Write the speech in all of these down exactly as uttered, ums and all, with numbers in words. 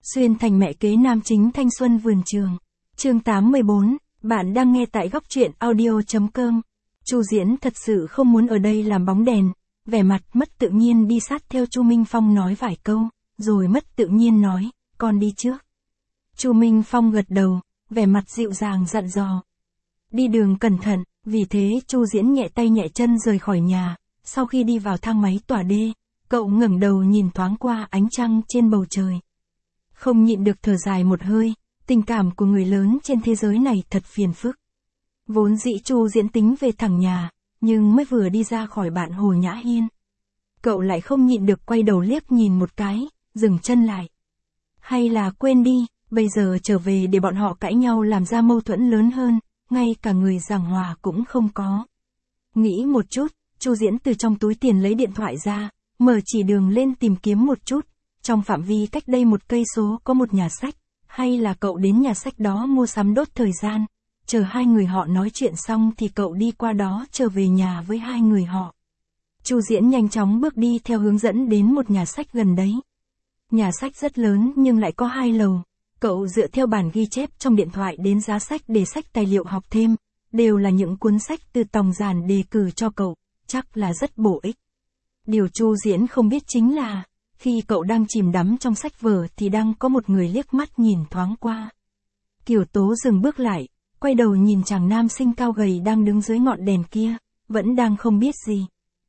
Xuyên thành mẹ kế nam chính thanh xuân vườn trường. Chương tám mươi bốn, bạn đang nghe tại góc truyện audio chấm com. Chu Diễn thật sự không muốn ở đây làm bóng đèn, vẻ mặt mất tự nhiên đi sát theo Chu Minh Phong nói vài câu, rồi mất tự nhiên nói, con đi trước. Chu Minh Phong gật đầu, vẻ mặt dịu dàng dặn dò. Đi đường cẩn thận, vì thế Chu Diễn nhẹ tay nhẹ chân rời khỏi nhà, sau khi đi vào thang máy tòa D, cậu ngẩng đầu nhìn thoáng qua ánh trăng trên bầu trời. Không nhịn được thở dài một hơi, tình cảm của người lớn trên thế giới này thật phiền phức. Vốn dĩ Chu Diễn tính về thẳng nhà, nhưng mới vừa đi ra khỏi bạn Hồ Nhã Hiên. Cậu lại không nhịn được quay đầu liếc nhìn một cái, dừng chân lại. Hay là quên đi, bây giờ trở về để bọn họ cãi nhau làm ra mâu thuẫn lớn hơn, ngay cả người giảng hòa cũng không có. Nghĩ một chút, Chu Diễn từ trong túi tiền lấy điện thoại ra, mở chỉ đường lên tìm kiếm một chút. Trong phạm vi cách đây một cây số có một nhà sách, hay là cậu đến nhà sách đó mua sắm đốt thời gian, chờ hai người họ nói chuyện xong thì cậu đi qua đó trở về nhà với hai người họ. Chu Diễn nhanh chóng bước đi theo hướng dẫn đến một nhà sách gần đấy. Nhà sách rất lớn nhưng lại có hai lầu, cậu dựa theo bản ghi chép trong điện thoại đến giá sách để sách tài liệu học thêm, đều là những cuốn sách từ Tòng Giản đề cử cho cậu, chắc là rất bổ ích. Điều Chu Diễn không biết chính là, khi cậu đang chìm đắm trong sách vở thì đang có một người liếc mắt nhìn thoáng qua. Kiều Tố dừng bước lại, quay đầu nhìn chàng nam sinh cao gầy đang đứng dưới ngọn đèn kia, vẫn đang không biết gì.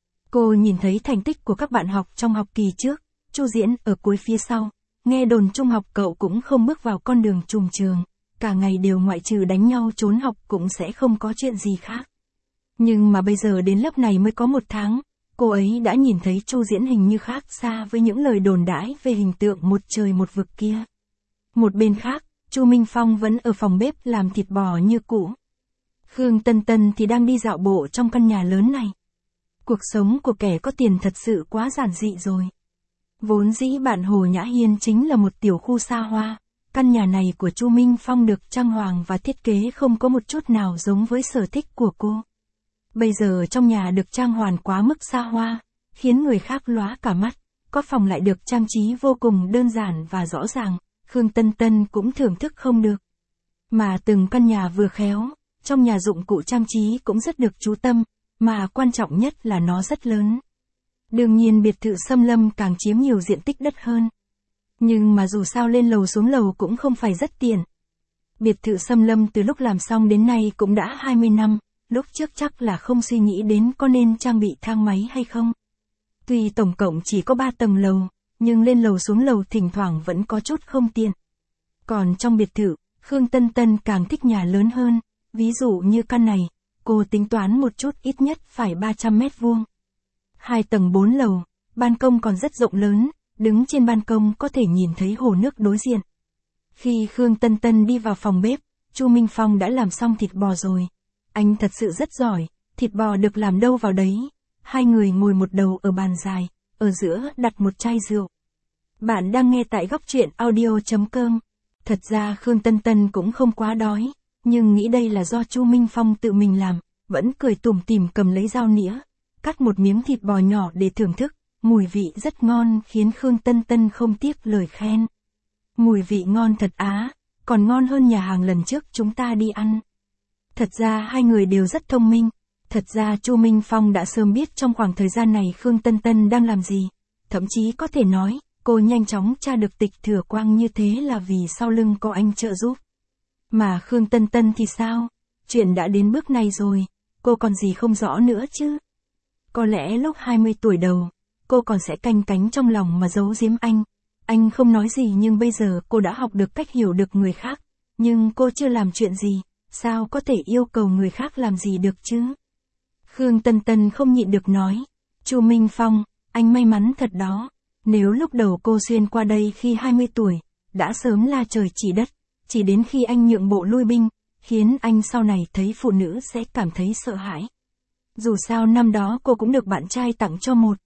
Cô nhìn thấy thành tích của các bạn học trong học kỳ trước, Chu Diễn ở cuối phía sau, nghe đồn trung học cậu cũng không bước vào con đường trùm trường, cả ngày đều ngoại trừ đánh nhau trốn học cũng sẽ không có chuyện gì khác. Nhưng mà bây giờ đến lớp này mới có một tháng, cô ấy đã nhìn thấy Chu Diễn hình như khác xa với những lời đồn đãi về hình tượng một trời một vực kia. Một bên khác, Chu Minh Phong vẫn ở phòng bếp làm thịt bò như cũ. Khương Tân Tân thì đang đi dạo bộ trong căn nhà lớn này. Cuộc sống của kẻ có tiền thật sự quá giản dị rồi. Vốn dĩ bạn Hồ Nhã Hiên chính là một tiểu khu xa hoa, căn nhà này của Chu Minh Phong được trang hoàng và thiết kế không có một chút nào giống với sở thích của cô. Bây giờ trong nhà được trang hoàn quá mức xa hoa, khiến người khác lóa cả mắt, có phòng lại được trang trí vô cùng đơn giản và rõ ràng, Khương Tân Tân cũng thưởng thức không được. Mà từng căn nhà vừa khéo, trong nhà dụng cụ trang trí cũng rất được chú tâm, mà quan trọng nhất là nó rất lớn. Đương nhiên biệt thự xâm lâm càng chiếm nhiều diện tích đất hơn. Nhưng mà dù sao lên lầu xuống lầu cũng không phải rất tiện. Biệt thự xâm lâm từ lúc làm xong đến nay cũng đã hai mươi năm. Lúc trước chắc là không suy nghĩ đến có nên trang bị thang máy hay không. Tuy tổng cộng chỉ có ba tầng lầu, nhưng lên lầu xuống lầu thỉnh thoảng vẫn có chút không tiện. Còn trong biệt thự, Khương Tân Tân càng thích nhà lớn hơn, ví dụ như căn này, cô tính toán một chút ít nhất phải ba trăm mét vuông. Hai tầng bốn lầu, ban công còn rất rộng lớn, đứng trên ban công có thể nhìn thấy hồ nước đối diện. Khi Khương Tân Tân đi vào phòng bếp, Chu Minh Phong đã làm xong thịt bò rồi. Anh thật sự rất giỏi, thịt bò được làm đâu vào đấy. Hai người ngồi một đầu ở bàn dài, ở giữa đặt một chai rượu. Bạn đang nghe tại góc truyện audio chấm com. Thật ra Khương Tân Tân cũng không quá đói, nhưng nghĩ đây là do Chu Minh Phong tự mình làm, vẫn cười tủm tỉm cầm lấy dao nĩa, cắt một miếng thịt bò nhỏ để thưởng thức, mùi vị rất ngon khiến Khương Tân Tân không tiếc lời khen. Mùi vị ngon thật á, còn ngon hơn nhà hàng lần trước chúng ta đi ăn. Thật ra hai người đều rất thông minh, thật ra Chu Minh Phong đã sớm biết trong khoảng thời gian này Khương Tân Tân đang làm gì, thậm chí có thể nói, cô nhanh chóng tra được tịch Thừa Quang như thế là vì sau lưng có anh trợ giúp. Mà Khương Tân Tân thì sao? Chuyện đã đến bước này rồi, cô còn gì không rõ nữa chứ? Có lẽ lúc hai mươi tuổi đầu, cô còn sẽ canh cánh trong lòng mà giấu giếm anh. Anh không nói gì nhưng bây giờ cô đã học được cách hiểu được người khác, nhưng cô chưa làm chuyện gì. Sao có thể yêu cầu người khác làm gì được chứ? Khương Tân Tân không nhịn được nói. Chu Minh Phong, anh may mắn thật đó. Nếu lúc đầu cô xuyên qua đây khi hai mươi tuổi, đã sớm là trời chỉ đất. Chỉ đến khi anh nhượng bộ lui binh, khiến anh sau này thấy phụ nữ sẽ cảm thấy sợ hãi. Dù sao năm đó cô cũng được bạn trai tặng cho một.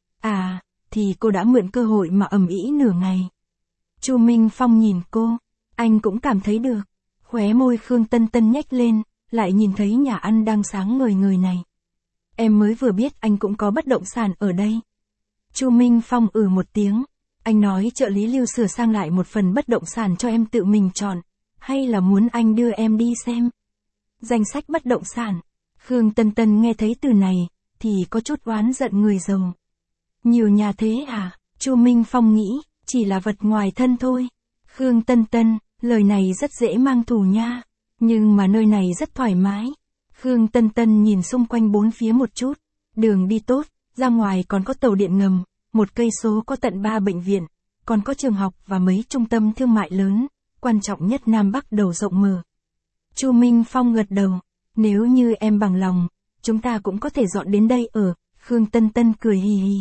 À, thì cô đã mượn cơ hội mà ầm ĩ nửa ngày. Chu Minh Phong nhìn cô, anh cũng cảm thấy được. Khóe môi Khương Tân Tân nhếch lên, lại nhìn thấy nhà ăn đang sáng ngời ngời này. Em mới vừa biết anh cũng có bất động sản ở đây. Chu Minh Phong ừ một tiếng, Anh nói trợ lý Lưu sửa sang lại một phần bất động sản cho em tự mình chọn, hay là muốn anh đưa em đi xem? Danh sách bất động sản. Khương Tân Tân nghe thấy từ này, thì có chút oán giận người giàu. Nhiều nhà thế à? Chu Minh Phong nghĩ, chỉ là vật ngoài thân thôi. Khương Tân Tân, lời này rất dễ mang thù nha. Nhưng mà nơi này rất thoải mái. Khương Tân Tân nhìn xung quanh bốn phía một chút. Đường đi tốt, ra ngoài còn có tàu điện ngầm, một cây số có tận ba bệnh viện, còn có trường học và mấy trung tâm thương mại lớn, quan trọng nhất Nam Bắc đầu rộng mở. Chu Minh Phong gật đầu, nếu như em bằng lòng, chúng ta cũng có thể dọn đến đây ở. Khương Tân Tân cười hì hì.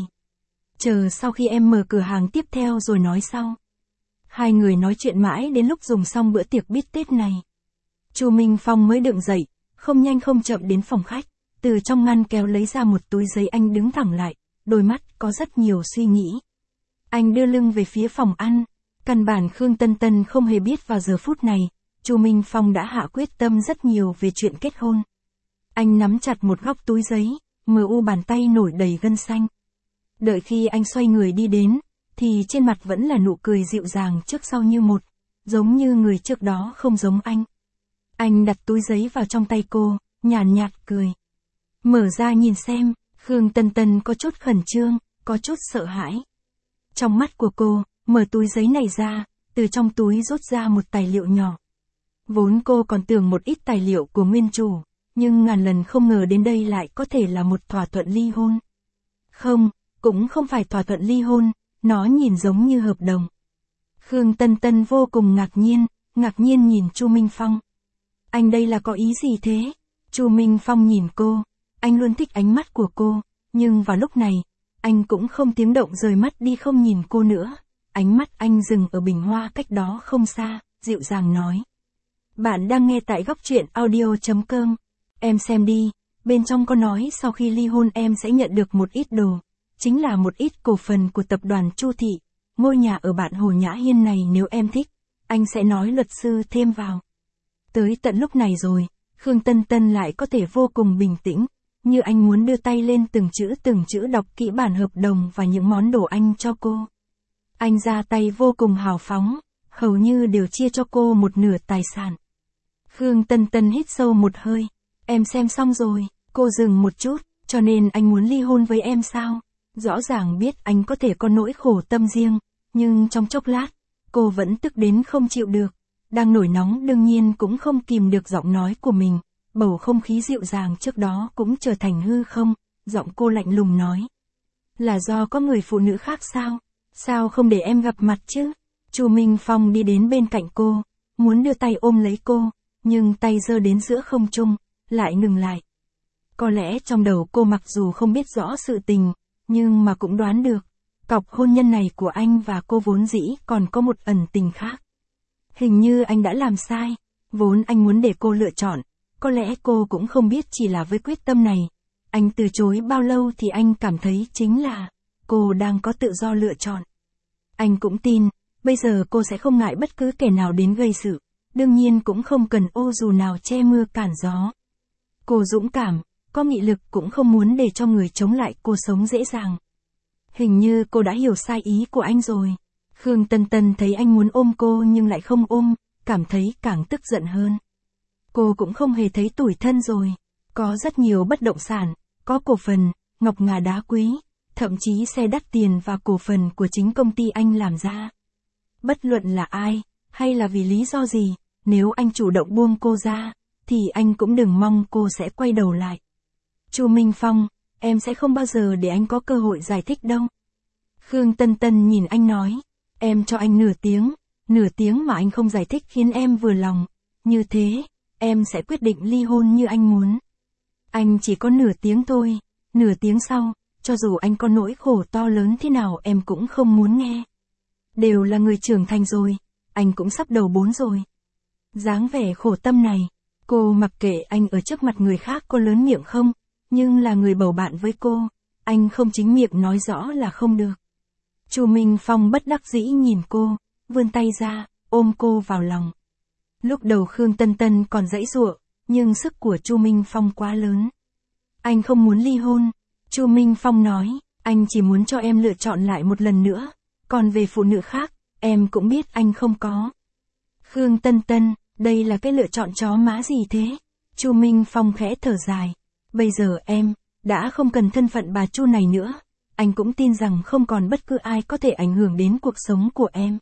Chờ sau khi em mở cửa hàng tiếp theo rồi nói sau. Hai người nói chuyện mãi đến lúc dùng xong bữa tiệc bít tết này. Chu Minh Phong mới đứng dậy, không nhanh không chậm đến phòng khách, từ trong ngăn kéo lấy ra một túi giấy. Anh đứng thẳng lại, đôi mắt có rất nhiều suy nghĩ. Anh đưa lưng về phía phòng ăn, căn bản Khương Tân Tân không hề biết vào giờ phút này, Chu Minh Phong đã hạ quyết tâm rất nhiều về chuyện kết hôn. Anh nắm chặt một góc túi giấy, mờ u bàn tay nổi đầy gân xanh. Đợi khi anh xoay người đi đến, thì trên mặt vẫn là nụ cười dịu dàng trước sau như một, giống như người trước đó không giống anh. Anh đặt túi giấy vào trong tay cô, nhàn nhạt, nhạt cười. Mở ra nhìn xem, Khương Tân Tân có chút khẩn trương, có chút sợ hãi. Trong mắt của cô, mở túi giấy này ra, từ trong túi rút ra một tài liệu nhỏ. Vốn cô còn tưởng một ít tài liệu của nguyên chủ, nhưng ngàn lần không ngờ đến đây lại có thể là một thỏa thuận ly hôn. Không, cũng không phải thỏa thuận ly hôn, nó nhìn giống như hợp đồng. Khương Tân Tân vô cùng ngạc nhiên, ngạc nhiên nhìn Chu Minh Phong. Anh đây là có ý gì thế? Chu Minh Phong nhìn cô, anh luôn thích ánh mắt của cô, nhưng vào lúc này, anh cũng không tiếng động rời mắt đi không nhìn cô nữa. Ánh mắt anh dừng ở bình hoa cách đó không xa, dịu dàng nói. Bạn đang nghe tại góc truyện audio chấm com. Em xem đi, bên trong có nói sau khi ly hôn em sẽ nhận được một ít đồ, chính là một ít cổ phần của tập đoàn Chu Thị. Ngôi nhà ở bản Hồ Nhã Hiên này nếu em thích, anh sẽ nói luật sư thêm vào. Tới tận lúc này rồi, Khương Tân Tân lại có thể vô cùng bình tĩnh, như anh muốn đưa tay lên từng chữ từng chữ đọc kỹ bản hợp đồng và những món đồ anh cho cô. Anh ra tay vô cùng hào phóng, hầu như đều chia cho cô một nửa tài sản. Khương Tân Tân hít sâu một hơi, em xem xong rồi, cô dừng một chút, cho nên anh muốn ly hôn với em sao? Rõ ràng biết anh có thể có nỗi khổ tâm riêng, nhưng trong chốc lát, cô vẫn tức đến không chịu được. Đang nổi nóng đương nhiên cũng không kìm được giọng nói của mình, bầu không khí dịu dàng trước đó cũng trở thành hư không, giọng cô lạnh lùng nói. Là do có người phụ nữ khác sao? Sao không để em gặp mặt chứ? Chu Minh Phong đi đến bên cạnh cô, muốn đưa tay ôm lấy cô, nhưng tay giơ đến giữa không trung, lại ngừng lại. Có lẽ trong đầu cô mặc dù không biết rõ sự tình, nhưng mà cũng đoán được, cọc hôn nhân này của anh và cô vốn dĩ còn có một ẩn tình khác. Hình như anh đã làm sai, vốn anh muốn để cô lựa chọn, có lẽ cô cũng không biết chỉ là với quyết tâm này. Anh từ chối bao lâu thì anh cảm thấy chính là, cô đang có tự do lựa chọn. Anh cũng tin, bây giờ cô sẽ không ngại bất cứ kẻ nào đến gây sự, đương nhiên cũng không cần ô dù nào che mưa cản gió. Cô dũng cảm, có nghị lực cũng không muốn để cho người chống lại cô sống dễ dàng. Hình như cô đã hiểu sai ý của anh rồi. Khương Tân Tân thấy anh muốn ôm cô nhưng lại không ôm, cảm thấy càng tức giận hơn. Cô cũng không hề thấy tủi thân rồi. Có rất nhiều bất động sản, có cổ phần, ngọc ngà đá quý, thậm chí xe đắt tiền và cổ phần của chính công ty anh làm ra. Bất luận là ai, hay là vì lý do gì, nếu anh chủ động buông cô ra, thì anh cũng đừng mong cô sẽ quay đầu lại. Chu Minh Phong, em sẽ không bao giờ để anh có cơ hội giải thích đâu. Khương Tân Tân nhìn anh nói, em cho anh nửa tiếng, nửa tiếng mà anh không giải thích khiến em vừa lòng. Như thế, em sẽ quyết định ly hôn như anh muốn. Anh chỉ có nửa tiếng thôi, nửa tiếng sau, cho dù anh có nỗi khổ to lớn thế nào em cũng không muốn nghe. Đều là người trưởng thành rồi, anh cũng sắp đầu bốn rồi. Dáng vẻ khổ tâm này, cô mặc kệ anh ở trước mặt người khác có lớn miệng không, nhưng là người bầu bạn với cô, anh không chính miệng nói rõ là không được. Chu Minh Phong bất đắc dĩ nhìn cô, vươn tay ra, ôm cô vào lòng. Lúc đầu Khương Tân Tân còn giãy giụa, nhưng sức của Chu Minh Phong quá lớn. Anh không muốn ly hôn, Chu Minh Phong nói, anh chỉ muốn cho em lựa chọn lại một lần nữa, Còn về phụ nữ khác, em cũng biết anh không có. Khương Tân Tân, đây là cái lựa chọn chó má gì thế? Chu Minh Phong khẽ thở dài. Bây giờ em, đã không cần thân phận bà Chu này nữa. Anh cũng tin rằng không còn bất cứ ai có thể ảnh hưởng đến cuộc sống của em.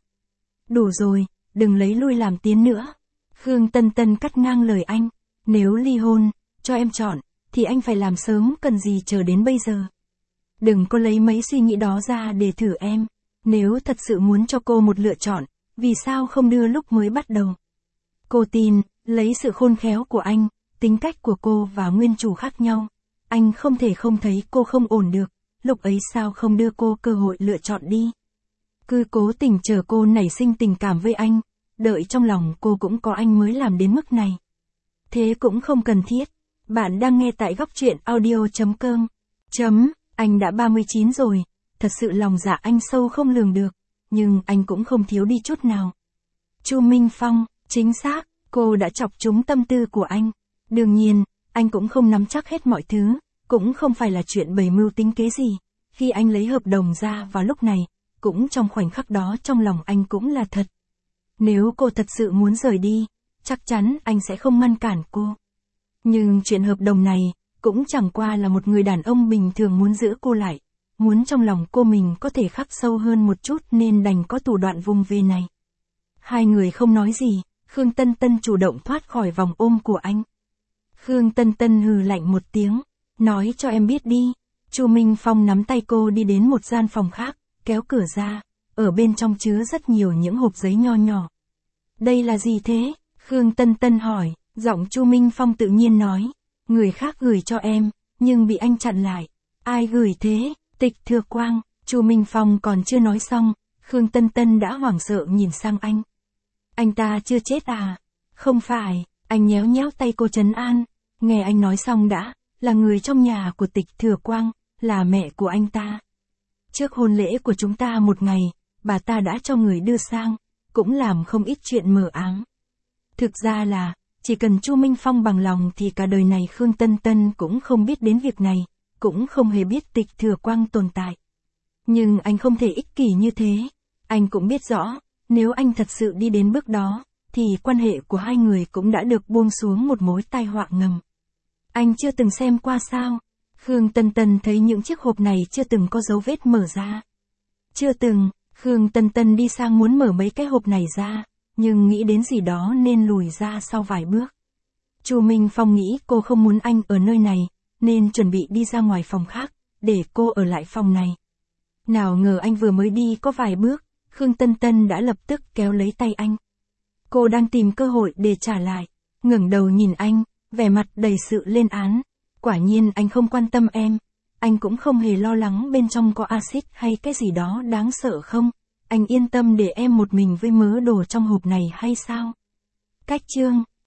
Đủ rồi, đừng lấy lui làm tiến nữa. Khương Tân Tân cắt ngang lời anh. Nếu ly hôn, cho em chọn, thì anh phải làm sớm, cần gì chờ đến bây giờ. Đừng có lấy mấy suy nghĩ đó ra để thử em. Nếu thật sự muốn cho cô một lựa chọn, vì sao không đưa lúc mới bắt đầu? Cô tin, lấy sự khôn khéo của anh, tính cách của cô và nguyên chủ khác nhau. Anh không thể không thấy cô không ổn được, lúc ấy sao không đưa cô cơ hội lựa chọn đi. Cứ cố tình chờ cô nảy sinh tình cảm với anh, đợi trong lòng cô cũng có anh mới làm đến mức này. Thế cũng không cần thiết. Bạn đang nghe tại góc truyện audio.com. Chấm, anh đã ba mươi chín rồi, thật sự lòng dạ anh sâu không lường được, nhưng anh cũng không thiếu đi chút nào. Chu Minh Phong, chính xác, cô đã chọc trúng tâm tư của anh. Đương nhiên, anh cũng không nắm chắc hết mọi thứ, cũng không phải là chuyện bày mưu tính kế gì. Khi anh lấy hợp đồng ra vào lúc này, cũng trong khoảnh khắc đó trong lòng anh cũng là thật. Nếu cô thật sự muốn rời đi, chắc chắn anh sẽ không ngăn cản cô. Nhưng chuyện hợp đồng này, cũng chẳng qua là một người đàn ông bình thường muốn giữ cô lại, muốn trong lòng cô mình có thể khắc sâu hơn một chút nên đành có thủ đoạn vùng về này. Hai người không nói gì, Khương Tân Tân chủ động thoát khỏi vòng ôm của anh. Khương Tân Tân hừ lạnh một tiếng, nói cho em biết đi. Chu Minh Phong nắm tay cô đi đến một gian phòng khác, kéo cửa ra, ở bên trong chứa rất nhiều những hộp giấy nho nhỏ. Đây là gì thế? Khương Tân Tân hỏi, giọng Chu Minh Phong tự nhiên nói, người khác gửi cho em, nhưng bị anh chặn lại. Ai gửi thế? Tịch Thừa Quang. Chu Minh Phong còn chưa nói xong, Khương Tân Tân đã hoảng sợ nhìn sang anh. Anh ta chưa chết à? Không phải, anh nhéo nhéo tay cô trấn an. Nghe anh nói xong đã, là người trong nhà của Tịch Thừa Quang, là mẹ của anh ta. Trước hôn lễ của chúng ta một ngày, bà ta đã cho người đưa sang, cũng làm không ít chuyện mờ ám. Thực ra là, chỉ cần Chu Minh Phong bằng lòng thì cả đời này Khương Tân Tân cũng không biết đến việc này, cũng không hề biết Tịch Thừa Quang tồn tại. Nhưng anh không thể ích kỷ như thế. Anh cũng biết rõ, nếu anh thật sự đi đến bước đó, thì quan hệ của hai người cũng đã được buông xuống một mối tai họa ngầm. Anh chưa từng xem qua sao? Khương Tân Tân thấy những chiếc hộp này chưa từng có dấu vết mở ra. Chưa từng, Khương Tân Tân đi sang muốn mở mấy cái hộp này ra, nhưng nghĩ đến gì đó nên lùi ra sau vài bước. Chu Minh Phong nghĩ cô không muốn anh ở nơi này, nên chuẩn bị đi ra ngoài phòng khác, để cô ở lại phòng này. Nào ngờ anh vừa mới đi có vài bước, Khương Tân Tân đã lập tức kéo lấy tay anh. Cô đang tìm cơ hội để trả lại, ngẩng đầu nhìn anh, vẻ mặt đầy sự lên án. Quả nhiên anh không quan tâm em, anh cũng không hề lo lắng bên trong có axit hay cái gì đó đáng sợ không. Anh yên tâm để em một mình với mớ đồ trong hộp này hay sao? Cách chương